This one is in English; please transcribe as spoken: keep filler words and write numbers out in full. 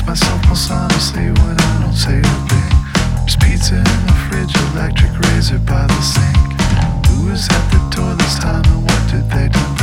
myself most honestly when I don't say a thing. There's pizza in the fridge, electric razor by the sink. Who was at the door this time and what did they do?